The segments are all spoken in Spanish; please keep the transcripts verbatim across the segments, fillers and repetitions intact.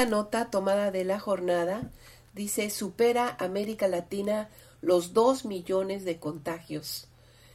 esta nota tomada de la jornada dice: supera América Latina los dos millones de contagios.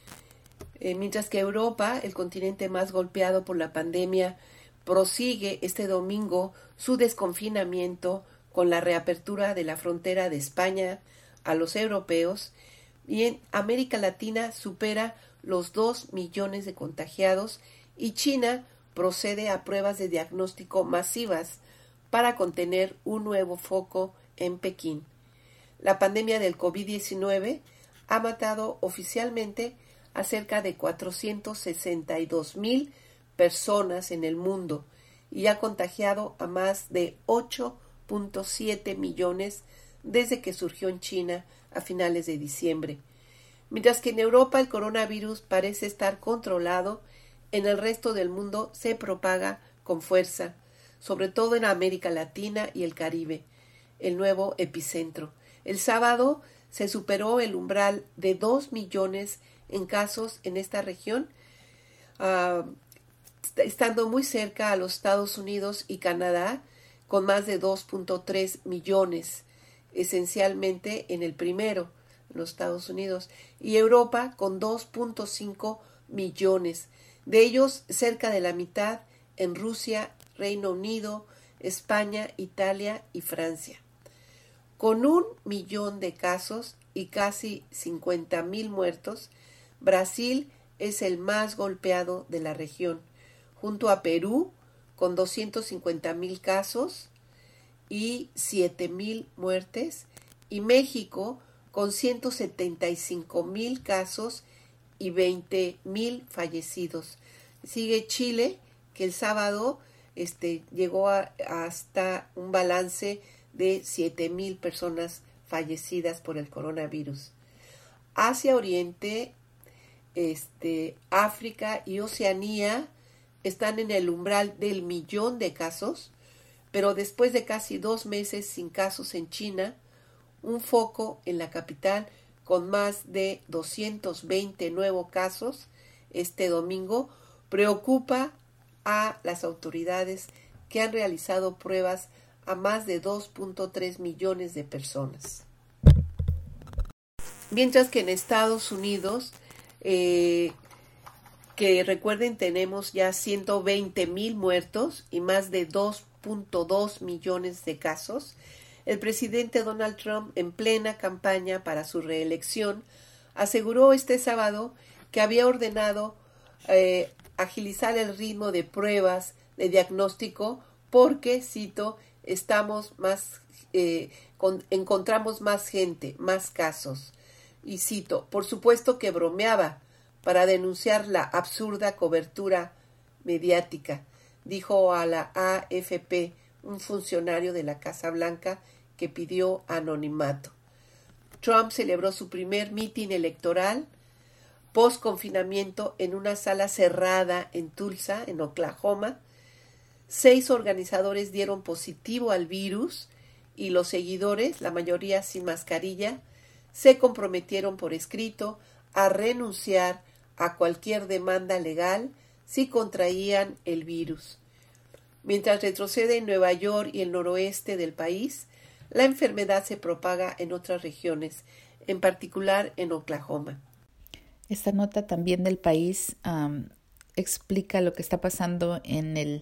Eh, mientras que Europa, el continente más golpeado por la pandemia, prosigue este domingo su desconfinamiento con la reapertura de la frontera de España a los europeos, y en América Latina supera los dos millones de contagiados, y China procede a pruebas de diagnóstico masivas para contener un nuevo foco en Pekín. La pandemia del COVID diecinueve ha matado oficialmente a cerca de cuatrocientos sesenta y dos mil personas en el mundo y ha contagiado a más de ocho punto siete millones desde que surgió en China a finales de diciembre. Mientras que en Europa el coronavirus parece estar controlado, en el resto del mundo se propaga con fuerza, sobre todo en América Latina y el Caribe, el nuevo epicentro. El sábado se superó el umbral de dos millones en casos en esta región, uh, estando muy cerca a los Estados Unidos y Canadá, con más de dos punto tres millones, esencialmente en el primero, en los Estados Unidos, y Europa con dos punto cinco millones, de ellos cerca de la mitad en Rusia, Reino Unido, España, Italia y Francia. Con un millón de casos y casi cincuenta mil muertos, Brasil es el más golpeado de la región, junto a Perú con doscientos cincuenta mil casos y siete mil muertes, y México con ciento setenta y cinco mil casos y veinte mil fallecidos. Sigue Chile, que el sábado este, llegó a, hasta un balance de siete mil personas fallecidas por el coronavirus. Asia Oriente, este, África y Oceanía están en el umbral del millón de casos, pero después de casi dos meses sin casos en China, un foco en la capital con más de doscientos veinte nuevos casos este domingo preocupa a las autoridades, que han realizado pruebas a más de dos punto tres millones de personas. Mientras que en Estados Unidos, eh, que recuerden, tenemos ya ciento veinte mil muertos y más de dos punto dos millones de casos, el presidente Donald Trump, en plena campaña para su reelección, aseguró este sábado que había ordenado eh, agilizar el ritmo de pruebas de diagnóstico porque, cito, estamos más, eh, con, encontramos más gente, más casos. Y cito, por supuesto que bromeaba para denunciar la absurda cobertura mediática, dijo a la A F P un funcionario de la Casa Blanca que pidió anonimato. Trump celebró su primer mitin electoral post-confinamiento en una sala cerrada en Tulsa, en Oklahoma. Seis organizadores dieron positivo al virus y los seguidores, la mayoría sin mascarilla, se comprometieron por escrito a renunciar a cualquier demanda legal si contraían el virus. Mientras retrocede en Nueva York y el noroeste del país, la enfermedad se propaga en otras regiones, en particular en Oklahoma. Esta nota también del país um, explica lo que está pasando en, el,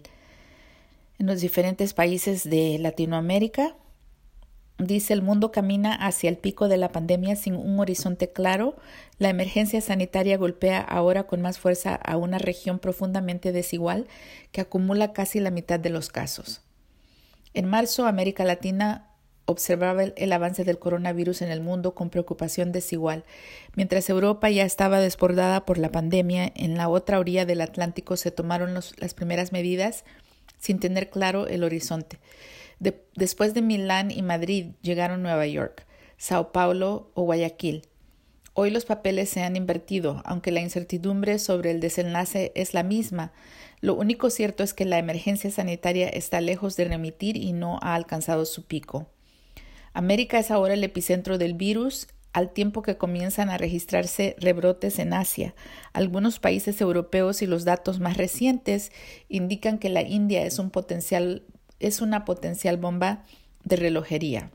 en los diferentes países de Latinoamérica. Dice: el mundo camina hacia el pico de la pandemia sin un horizonte claro. La emergencia sanitaria golpea ahora con más fuerza a una región profundamente desigual que acumula casi la mitad de los casos. En marzo, América Latina observaba el, el avance del coronavirus en el mundo con preocupación desigual. Mientras Europa ya estaba desbordada por la pandemia, en la otra orilla del Atlántico se tomaron los, las primeras medidas sin tener claro el horizonte. De, después de Milán y Madrid llegaron Nueva York, Sao Paulo o Guayaquil. Hoy los papeles se han invertido, aunque la incertidumbre sobre el desenlace es la misma. Lo único cierto es que la emergencia sanitaria está lejos de remitir y no ha alcanzado su pico. América es ahora el epicentro del virus, al tiempo que comienzan a registrarse rebrotes en Asia. Algunos países europeos y los datos más recientes indican que la India es un potencial es una potencial bomba de relojería.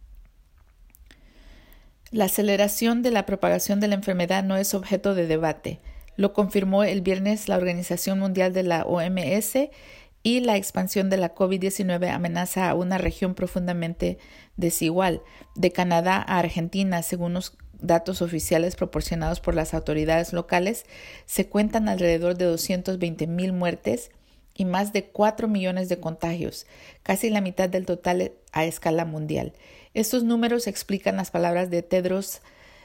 La aceleración de la propagación de la enfermedad no es objeto de debate. Lo confirmó el viernes la Organización Mundial de la O M S y la expansión de la COVID diecinueve amenaza a una región profundamente desigual. De Canadá a Argentina, según los datos oficiales proporcionados por las autoridades locales, se cuentan alrededor de doscientas veinte mil muertes y más de cuatro millones de contagios, casi la mitad del total a escala mundial. Estos números explican las palabras de Tedros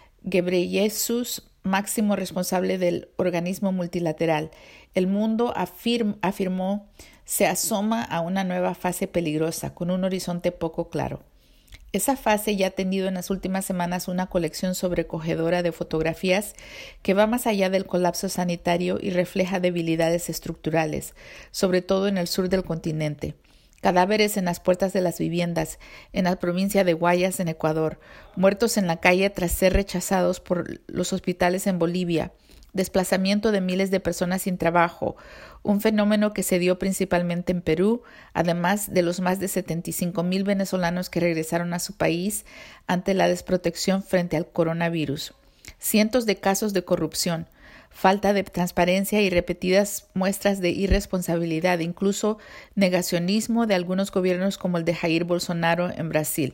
Ghebreyesus, máximo responsable del organismo multilateral. El mundo, afirm, afirmó, se asoma a una nueva fase peligrosa, con un horizonte poco claro. Esa fase ya ha tenido en las últimas semanas una colección sobrecogedora de fotografías que va más allá del colapso sanitario y refleja debilidades estructurales, sobre todo en el sur del continente. Cadáveres en las puertas de las viviendas, en la provincia de Guayas, en Ecuador, muertos en la calle tras ser rechazados por los hospitales en Bolivia, desplazamiento de miles de personas sin trabajo, un fenómeno que se dio principalmente en Perú, además de los más de setenta y cinco mil venezolanos que regresaron a su país ante la desprotección frente al coronavirus. Cientos de casos de corrupción, falta de transparencia y repetidas muestras de irresponsabilidad, incluso negacionismo de algunos gobiernos como el de Jair Bolsonaro en Brasil.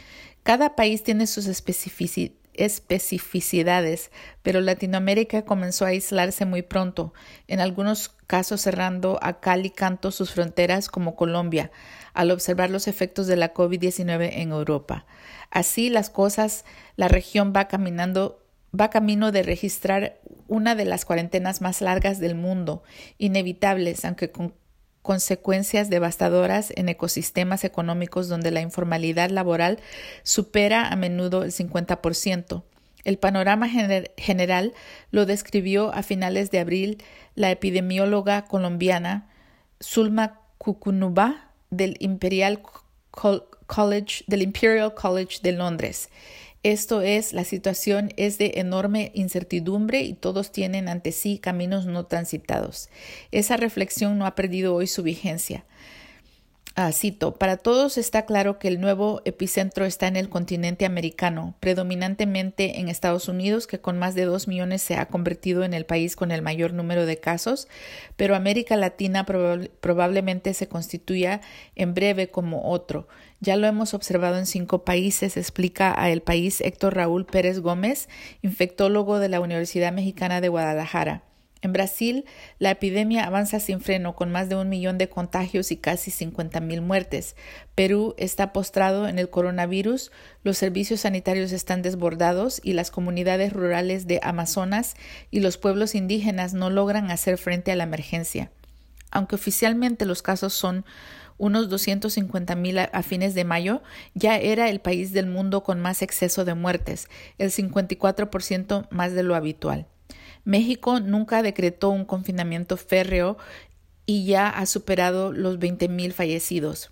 Cada país tiene sus especifici- especificidades, pero Latinoamérica comenzó a aislarse muy pronto, en algunos casos cerrando a cal y canto sus fronteras como Colombia, al observar los efectos de la COVID diecinueve en Europa. Así las cosas, la región va caminando va camino de registrar una de las cuarentenas más largas del mundo, inevitables, aunque con consecuencias devastadoras en ecosistemas económicos donde la informalidad laboral supera a menudo el cincuenta por ciento. El panorama gener- general lo describió a finales de abril la epidemióloga colombiana Zulma Cucunubá del Imperial College, del Imperial College de Londres. Esto es, la situación es de enorme incertidumbre y todos tienen ante sí caminos no transitados. Esa reflexión no ha perdido hoy su vigencia. Ah, cito, para todos está claro que el nuevo epicentro está en el continente americano, predominantemente en Estados Unidos, que con más de dos millones se ha convertido en el país con el mayor número de casos, pero América Latina prob- probablemente se constituya en breve como otro. Ya lo hemos observado en cinco países, explica a El País Héctor Raúl Pérez Gómez, infectólogo de la Universidad Mexicana de Guadalajara. En Brasil, la epidemia avanza sin freno con más de un millón de contagios y casi cincuenta mil muertes. Perú está postrado en el coronavirus, los servicios sanitarios están desbordados y las comunidades rurales de Amazonas y los pueblos indígenas no logran hacer frente a la emergencia. Aunque oficialmente los casos son unos doscientos cincuenta mil a, a fines de mayo, ya era el país del mundo con más exceso de muertes, el cincuenta y cuatro por ciento más de lo habitual. México nunca decretó un confinamiento férreo y ya ha superado los veinte mil fallecidos.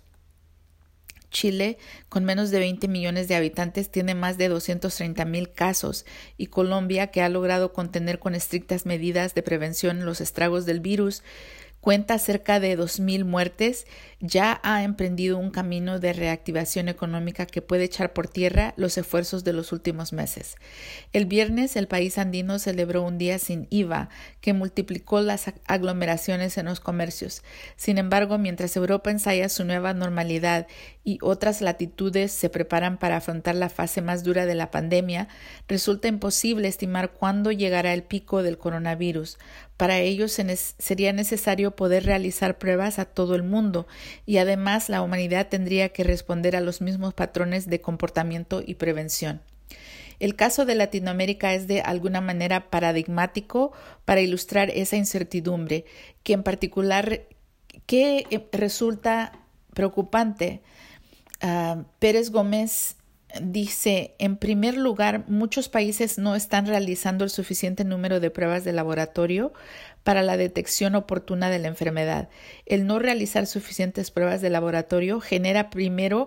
Chile, con menos de veinte millones de habitantes, tiene más de doscientos treinta mil casos y Colombia, que ha logrado contener con estrictas medidas de prevención los estragos del virus, cuenta cerca de dos mil muertes, ya ha emprendido un camino de reactivación económica que puede echar por tierra los esfuerzos de los últimos meses. El viernes, el país andino celebró un día sin I V A que multiplicó las aglomeraciones en los comercios. Sin embargo, mientras Europa ensaya su nueva normalidad y otras latitudes se preparan para afrontar la fase más dura de la pandemia, resulta imposible estimar cuándo llegará el pico del coronavirus. Para ello se ne- sería necesario poder realizar pruebas a todo el mundo y además la humanidad tendría que responder a los mismos patrones de comportamiento y prevención. El caso de Latinoamérica es de alguna manera paradigmático para ilustrar esa incertidumbre, que en particular que resulta preocupante. Uh, Pérez Gómez dice, en primer lugar, muchos países no están realizando el suficiente número de pruebas de laboratorio para la detección oportuna de la enfermedad. El no realizar suficientes pruebas de laboratorio genera primero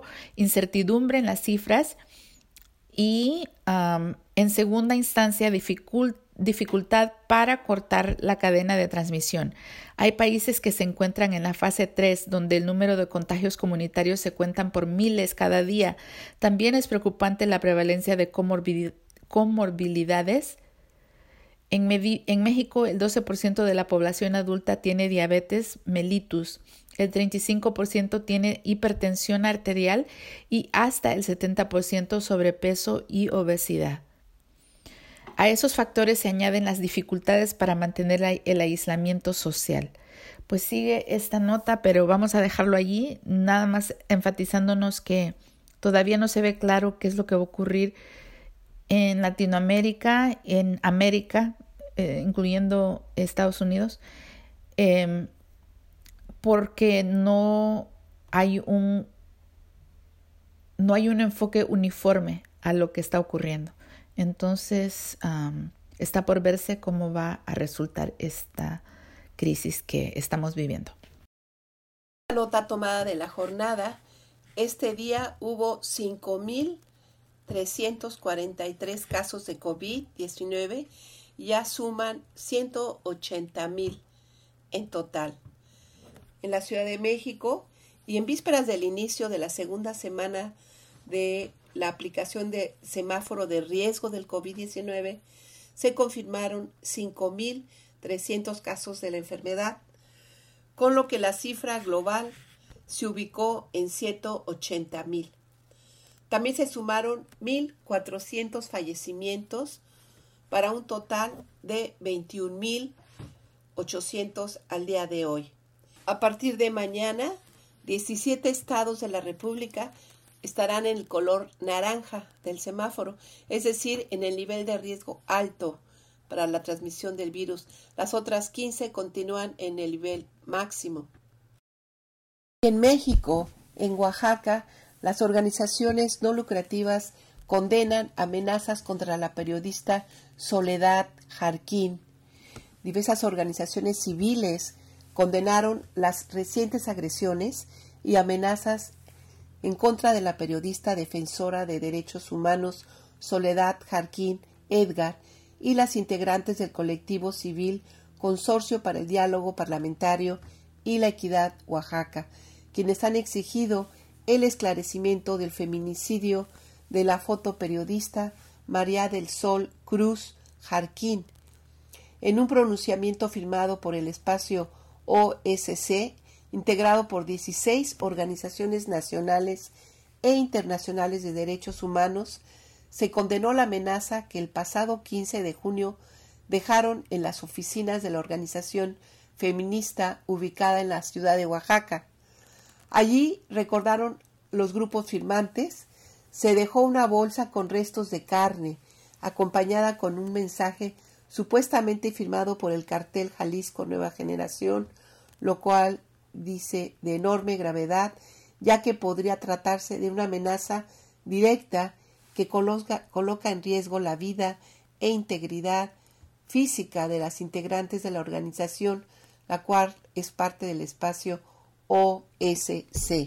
incertidumbre en las cifras y, um, en segunda instancia, dificult- dificultad para cortar la cadena de transmisión. Hay países que se encuentran en la fase tres, donde el número de contagios comunitarios se cuentan por miles cada día. También es preocupante la prevalencia de comorbilidades. comorbilidades. En, en México, el doce por ciento de la población adulta tiene diabetes mellitus, el treinta y cinco por ciento tiene hipertensión arterial y hasta el setenta por ciento sobrepeso y obesidad. A esos factores se añaden las dificultades para mantener el aislamiento social. Pues sigue esta nota, pero vamos a dejarlo allí, nada más enfatizándonos que todavía no se ve claro qué es lo que va a ocurrir en Latinoamérica, en América, eh, incluyendo Estados Unidos, eh, porque no hay un no hay un enfoque uniforme a lo que está ocurriendo. Entonces, um, está por verse cómo va a resultar esta crisis que estamos viviendo. La nota tomada de la jornada, este día hubo cinco mil trescientos cuarenta y tres casos de COVID diecinueve, ya suman ciento ochenta mil en total. En la Ciudad de México, y en vísperas del inicio de la segunda semana de la aplicación de semáforo de riesgo del COVID diecinueve, se confirmaron cinco mil trescientos casos de la enfermedad, con lo que la cifra global se ubicó en ciento ochenta mil. También se sumaron mil cuatrocientos fallecimientos para un total de veintiún mil ochocientos al día de hoy. A partir de mañana, diecisiete estados de la República estarán en el color naranja del semáforo, es decir, en el nivel de riesgo alto para la transmisión del virus. Las otras quince continúan en el nivel máximo. En México, en Oaxaca, las organizaciones no lucrativas condenan amenazas contra la periodista Soledad Jarquín. Diversas organizaciones civiles condenaron las recientes agresiones y amenazas en contra de la periodista defensora de derechos humanos Soledad Jarquín Edgar y las integrantes del colectivo civil Consorcio para el Diálogo Parlamentario y la Equidad Oaxaca, quienes han exigido el esclarecimiento del feminicidio de la fotoperiodista María del Sol Cruz Jarquín. En un pronunciamiento firmado por el espacio O S C, integrado por dieciséis organizaciones nacionales e internacionales de derechos humanos, se condenó la amenaza que el pasado quince de junio dejaron en las oficinas de la organización feminista ubicada en la ciudad de Oaxaca. Allí, recordaron los grupos firmantes, se dejó una bolsa con restos de carne, acompañada con un mensaje supuestamente firmado por el cartel Jalisco Nueva Generación, lo cual dice de enorme gravedad, ya que podría tratarse de una amenaza directa que coloca, coloca en riesgo la vida e integridad física de las integrantes de la organización, la cual es parte del espacio O S C.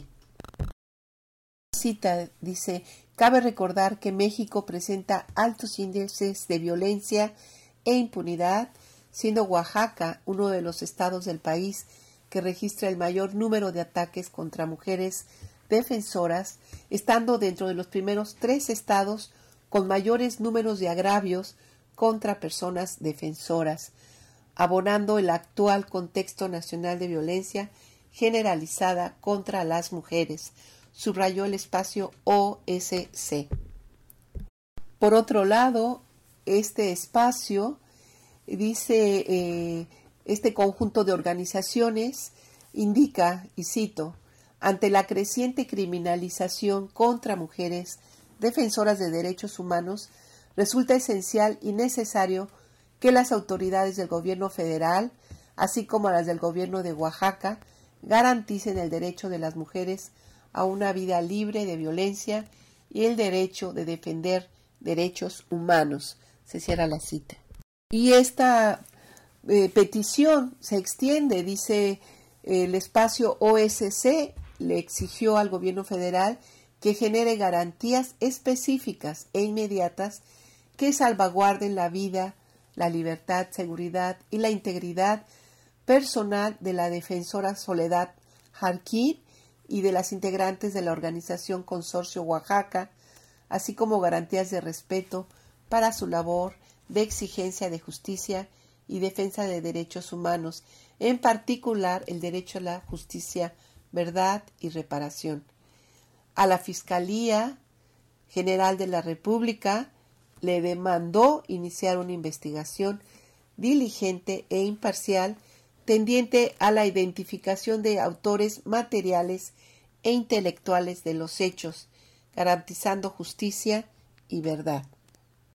Cita dice: cabe recordar que México presenta altos índices de violencia e impunidad, siendo Oaxaca uno de los estados del país que registra el mayor número de ataques contra mujeres defensoras, estando dentro de los primeros tres estados con mayores números de agravios contra personas defensoras, abonando el actual contexto nacional de violencia generalizada contra las mujeres, subrayó el espacio O S C. Por otro lado, este espacio dice, eh, este conjunto de organizaciones indica, y cito, ante la creciente criminalización contra mujeres defensoras de derechos humanos, resulta esencial y necesario que las autoridades del gobierno federal, así como las del gobierno de Oaxaca, garanticen el derecho de las mujeres a una vida libre de violencia y el derecho de defender derechos humanos. Se cierra la cita. Y esta eh, petición se extiende, dice el espacio O S C, le exigió al gobierno federal que genere garantías específicas e inmediatas que salvaguarden la vida, la libertad, seguridad y la integridad personal de la defensora Soledad Jarquín y de las integrantes de la organización Consorcio Oaxaca, así como garantías de respeto para su labor de exigencia de justicia y defensa de derechos humanos, en particular el derecho a la justicia, verdad y reparación. A la Fiscalía General de la República le demandó iniciar una investigación diligente e imparcial tendiente a la identificación de autores materiales e intelectuales de los hechos, garantizando justicia y verdad.